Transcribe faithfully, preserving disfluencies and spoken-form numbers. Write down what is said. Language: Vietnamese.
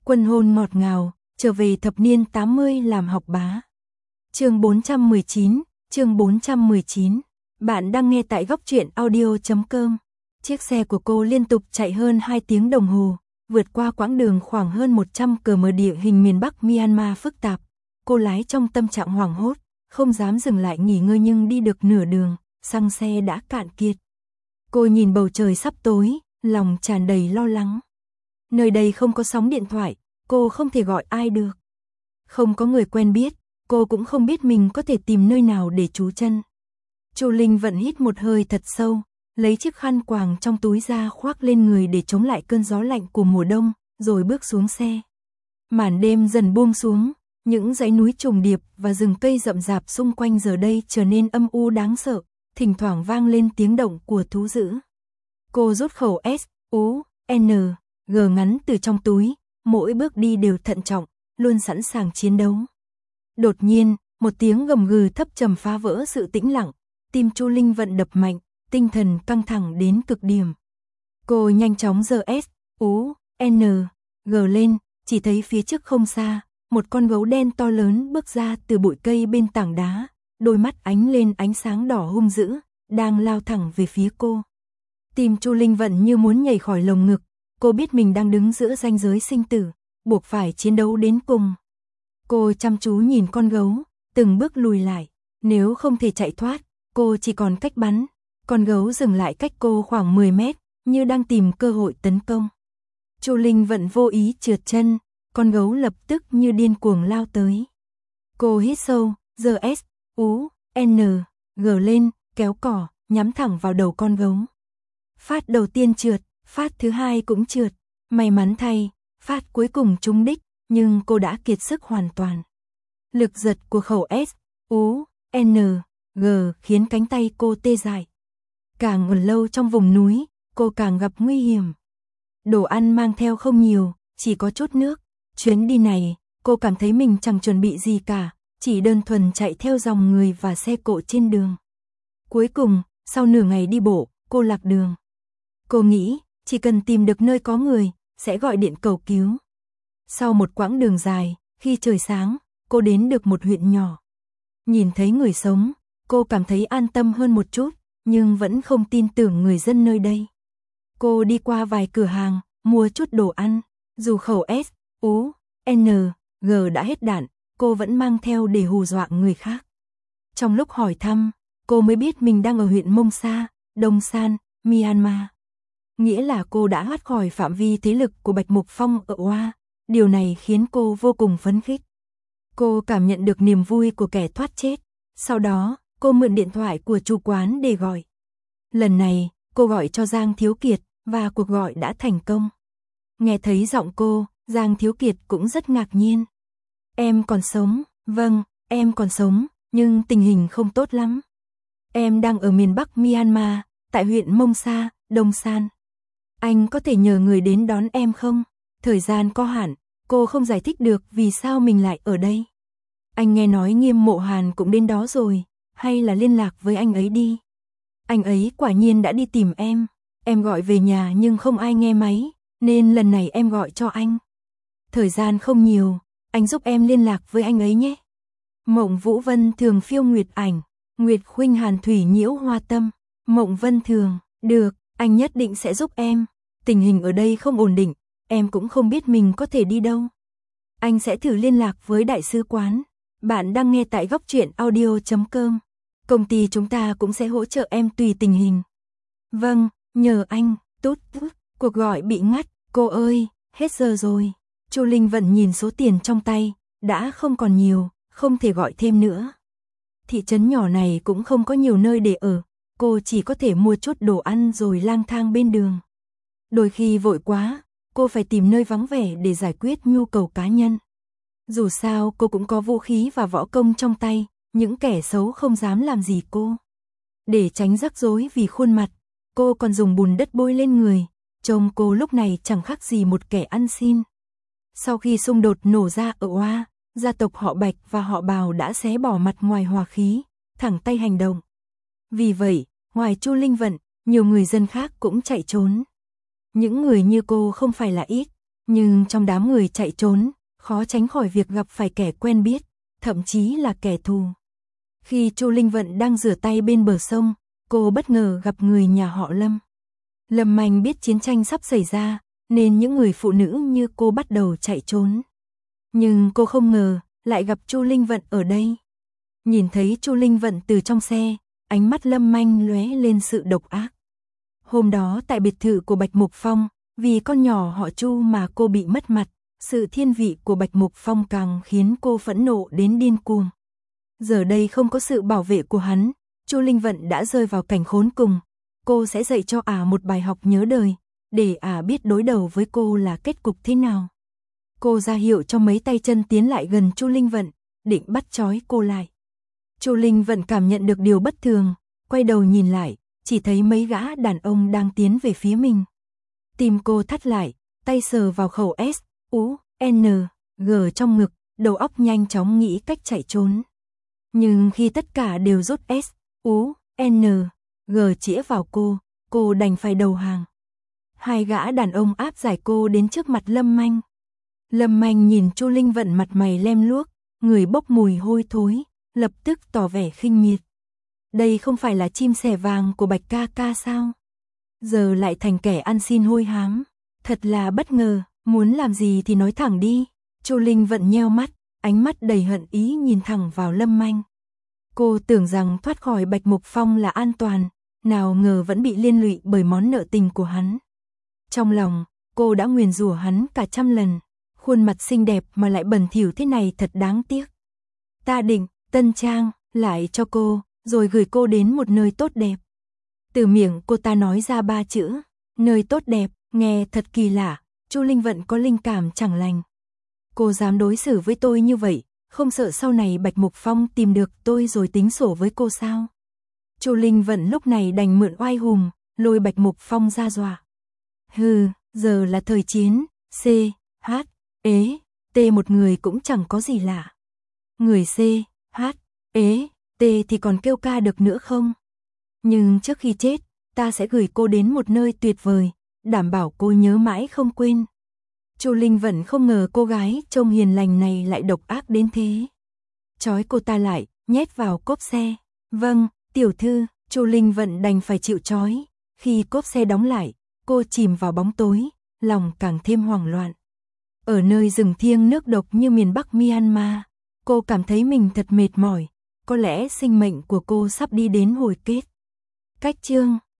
Quân hôn ngọt ngào, trở về thập niên tám mươi làm học bá. Chương bốn trăm mười chín, chương bốn trăm mười chín. Bạn đang nghe tại góc truyện audio chấm com. Chiếc xe của cô liên tục chạy hơn hai tiếng đồng hồ, vượt qua quãng đường khoảng hơn một trăm ki lô mét địa hình miền Bắc Myanmar phức tạp. Cô lái trong tâm trạng hoảng hốt, không dám dừng lại nghỉ ngơi, nhưng đi được nửa đường, xăng xe đã cạn kiệt. Cô nhìn bầu trời sắp tối, lòng tràn đầy lo lắng. Nơi đây không có sóng điện thoại, cô không thể gọi ai được. Không có người quen biết, cô cũng không biết mình có thể tìm nơi nào để trú chân. Chu Linh Vận hít một hơi thật sâu, lấy chiếc khăn quàng trong túi ra khoác lên người để chống lại cơn gió lạnh của mùa đông, rồi bước xuống xe. Màn đêm dần buông xuống, những dãy núi trùng điệp và rừng cây rậm rạp xung quanh giờ đây trở nên âm u đáng sợ, thỉnh thoảng vang lên tiếng động của thú dữ. Cô rút khẩu S, U, N, G ngắn từ trong túi, mỗi bước đi đều thận trọng, luôn sẵn sàng chiến đấu. Đột nhiên, một tiếng gầm gừ thấp trầm phá vỡ sự tĩnh lặng, tim Chu Linh Vận đập mạnh, tinh thần căng thẳng đến cực điểm. Cô nhanh chóng giơ S, U, N, G lên, chỉ thấy phía trước không xa, một con gấu đen to lớn bước ra từ bụi cây bên tảng đá, đôi mắt ánh lên ánh sáng đỏ hung dữ, đang lao thẳng về phía cô. Tim Chu Linh Vận như muốn nhảy khỏi lồng ngực, cô biết mình đang đứng giữa ranh giới sinh tử, buộc phải chiến đấu đến cùng. Cô chăm chú nhìn con gấu, từng bước lùi lại, nếu không thể chạy thoát, cô chỉ còn cách bắn. Con gấu dừng lại cách cô khoảng mười mét, như đang tìm cơ hội tấn công. Chu Linh Vận vô ý trượt chân, con gấu lập tức như điên cuồng lao tới. Cô hít sâu, giơ S, U, N, G lên, kéo cỏ, nhắm thẳng vào đầu con gấu. Phát đầu tiên trượt, phát thứ hai cũng trượt, may mắn thay, phát cuối cùng trúng đích, nhưng cô đã kiệt sức hoàn toàn. Lực giật của khẩu S, U, N, G khiến cánh tay cô tê dại. Càng ở lâu trong vùng núi, cô càng gặp nguy hiểm. Đồ ăn mang theo không nhiều, chỉ có chút nước. Chuyến đi này, cô cảm thấy mình chẳng chuẩn bị gì cả, chỉ đơn thuần chạy theo dòng người và xe cộ trên đường. Cuối cùng, sau nửa ngày đi bộ, cô lạc đường. Cô nghĩ, chỉ cần tìm được nơi có người, sẽ gọi điện cầu cứu. Sau một quãng đường dài, khi trời sáng, cô đến được một huyện nhỏ. Nhìn thấy người sống, cô cảm thấy an tâm hơn một chút, nhưng vẫn không tin tưởng người dân nơi đây. Cô đi qua vài cửa hàng, mua chút đồ ăn, dù khẩu S, U, N, G đã hết đạn, cô vẫn mang theo để hù dọa người khác. Trong lúc hỏi thăm, cô mới biết mình đang ở huyện Mông Sa, Đông San, Myanmar. Nghĩa là cô đã thoát khỏi phạm vi thế lực của Bạch Mục Phong ở Oa, điều này khiến cô vô cùng phấn khích. Cô cảm nhận được niềm vui của kẻ thoát chết, sau đó, cô mượn điện thoại của chủ quán để gọi. Lần này, cô gọi cho Giang Thiếu Kiệt, và cuộc gọi đã thành công. Nghe thấy giọng cô, Giang Thiếu Kiệt cũng rất ngạc nhiên. Em còn sống, vâng, em còn sống, nhưng tình hình không tốt lắm. Em đang ở miền Bắc Myanmar, tại huyện Mông Sa, Đông San. Anh có thể nhờ người đến đón em không? Thời gian có hạn, cô không giải thích được vì sao mình lại ở đây. Anh nghe nói Nghiêm Mộ Hàn cũng đến đó rồi, hay là liên lạc với anh ấy đi. Anh ấy quả nhiên đã đi tìm em. Em gọi về nhà nhưng không ai nghe máy, nên lần này em gọi cho anh. Thời gian không nhiều, anh giúp em liên lạc với anh ấy nhé. Mộng Vũ Vân Thường phiêu nguyệt ảnh, Nguyệt Khuynh Hàn Thủy nhiễu hoa tâm. Mộng Vân Thường, được, anh nhất định sẽ giúp em. Tình hình ở đây không ổn định, em cũng không biết mình có thể đi đâu. Anh sẽ thử liên lạc với đại sứ quán. Bạn đang nghe tại góc truyện audio chấm com. Công ty chúng ta cũng sẽ hỗ trợ em tùy tình hình. Vâng, nhờ anh. Tút tút, cuộc gọi bị ngắt. Cô ơi, hết giờ rồi. Chu Linh Vận nhìn số tiền trong tay, đã không còn nhiều, không thể gọi thêm nữa. Thị trấn nhỏ này cũng không có nhiều nơi để ở, cô chỉ có thể mua chút đồ ăn rồi lang thang bên đường. Đôi khi vội quá, cô phải tìm nơi vắng vẻ để giải quyết nhu cầu cá nhân. Dù sao cô cũng có vũ khí và võ công trong tay, những kẻ xấu không dám làm gì cô. Để tránh rắc rối vì khuôn mặt, cô còn dùng bùn đất bôi lên người, trông cô lúc này chẳng khác gì một kẻ ăn xin. Sau khi xung đột nổ ra ở Oa, gia tộc họ Bạch và họ Bào đã xé bỏ mặt ngoài hòa khí, thẳng tay hành động. Vì vậy, ngoài Chu Linh Vận, nhiều người dân khác cũng chạy trốn. Những người như cô không phải là ít, Nhưng trong đám người chạy trốn, khó tránh khỏi việc gặp phải kẻ quen biết, thậm chí là kẻ thù. Khi Chu Linh Vận đang rửa tay bên bờ sông, cô bất ngờ gặp người nhà họ Lâm. Lâm Manh biết chiến tranh sắp xảy ra, nên những người phụ nữ như cô bắt đầu chạy trốn. Nhưng cô không ngờ, lại gặp Chu Linh Vận ở đây. Nhìn thấy Chu Linh Vận từ trong xe, ánh mắt Lâm Manh lóe lên sự độc ác. Hôm đó tại biệt thự của Bạch Mục Phong, vì con nhỏ họ Chu mà cô bị mất mặt, sự thiên vị của Bạch Mục Phong càng khiến cô phẫn nộ đến điên cuồng. Giờ đây không có sự bảo vệ của hắn, Chu Linh Vận đã rơi vào cảnh khốn cùng. Cô sẽ dạy cho ả một bài học nhớ đời, để ả biết đối đầu với cô là kết cục thế nào. Cô ra hiệu cho mấy tay chân tiến lại gần Chu Linh Vận, định bắt trói cô lại. Chu Linh Vận cảm nhận được điều bất thường, quay đầu nhìn lại, chỉ thấy mấy gã đàn ông đang tiến về phía mình. Tim cô thắt lại, tay sờ vào khẩu S, U, N, G trong ngực, đầu óc nhanh chóng nghĩ cách chạy trốn. Nhưng khi tất cả đều rút S, U, N, G chĩa vào cô, cô đành phải đầu hàng. Hai gã đàn ông áp giải cô đến trước mặt Lâm Manh. Lâm Manh nhìn Chu Linh Vận mặt mày lem luốc, người bốc mùi hôi thối, lập tức tỏ vẻ khinh miệt. Đây không phải là chim sẻ vàng của Bạch ca ca sao? Giờ lại thành kẻ ăn xin hôi hám. Thật là bất ngờ, muốn làm gì thì nói thẳng đi. Chu Linh Vận nheo mắt, ánh mắt đầy hận ý nhìn thẳng vào Lâm Manh. Cô tưởng rằng thoát khỏi Bạch Mục Phong là an toàn, nào ngờ vẫn bị liên lụy bởi món nợ tình của hắn. Trong lòng, cô đã nguyền rủa hắn cả trăm lần. Khuôn mặt xinh đẹp mà lại bẩn thỉu thế này thật đáng tiếc. Ta định, tân trang, lại cho cô, rồi gửi cô đến một nơi tốt đẹp. Từ miệng cô ta nói ra ba chữ, nơi tốt đẹp, nghe thật kỳ lạ. Chu Linh Vận có linh cảm chẳng lành. Cô dám đối xử với tôi như vậy, không sợ sau này Bạch Mục Phong tìm được tôi rồi tính sổ với cô sao? Chu Linh Vận lúc này đành mượn oai hùng, lôi Bạch Mục Phong ra dọa. Hừ, giờ là thời chiến, C, H, ế, T một người cũng chẳng có gì lạ. Người C, H, ế, T thì còn kêu ca được nữa không? Nhưng trước khi chết, ta sẽ gửi cô đến một nơi tuyệt vời, đảm bảo cô nhớ mãi không quên. Chu Linh Vận không ngờ cô gái trông hiền lành này lại độc ác đến thế. Trói cô ta lại, nhét vào cốp xe. Vâng, tiểu thư, Chu Linh Vận đành phải chịu trói. Khi cốp xe đóng lại, cô chìm vào bóng tối, lòng càng thêm hoảng loạn. Ở nơi rừng thiêng nước độc như miền Bắc Myanmar, cô cảm thấy mình thật mệt mỏi. Có lẽ sinh mệnh của cô sắp đi đến hồi kết. Cách chương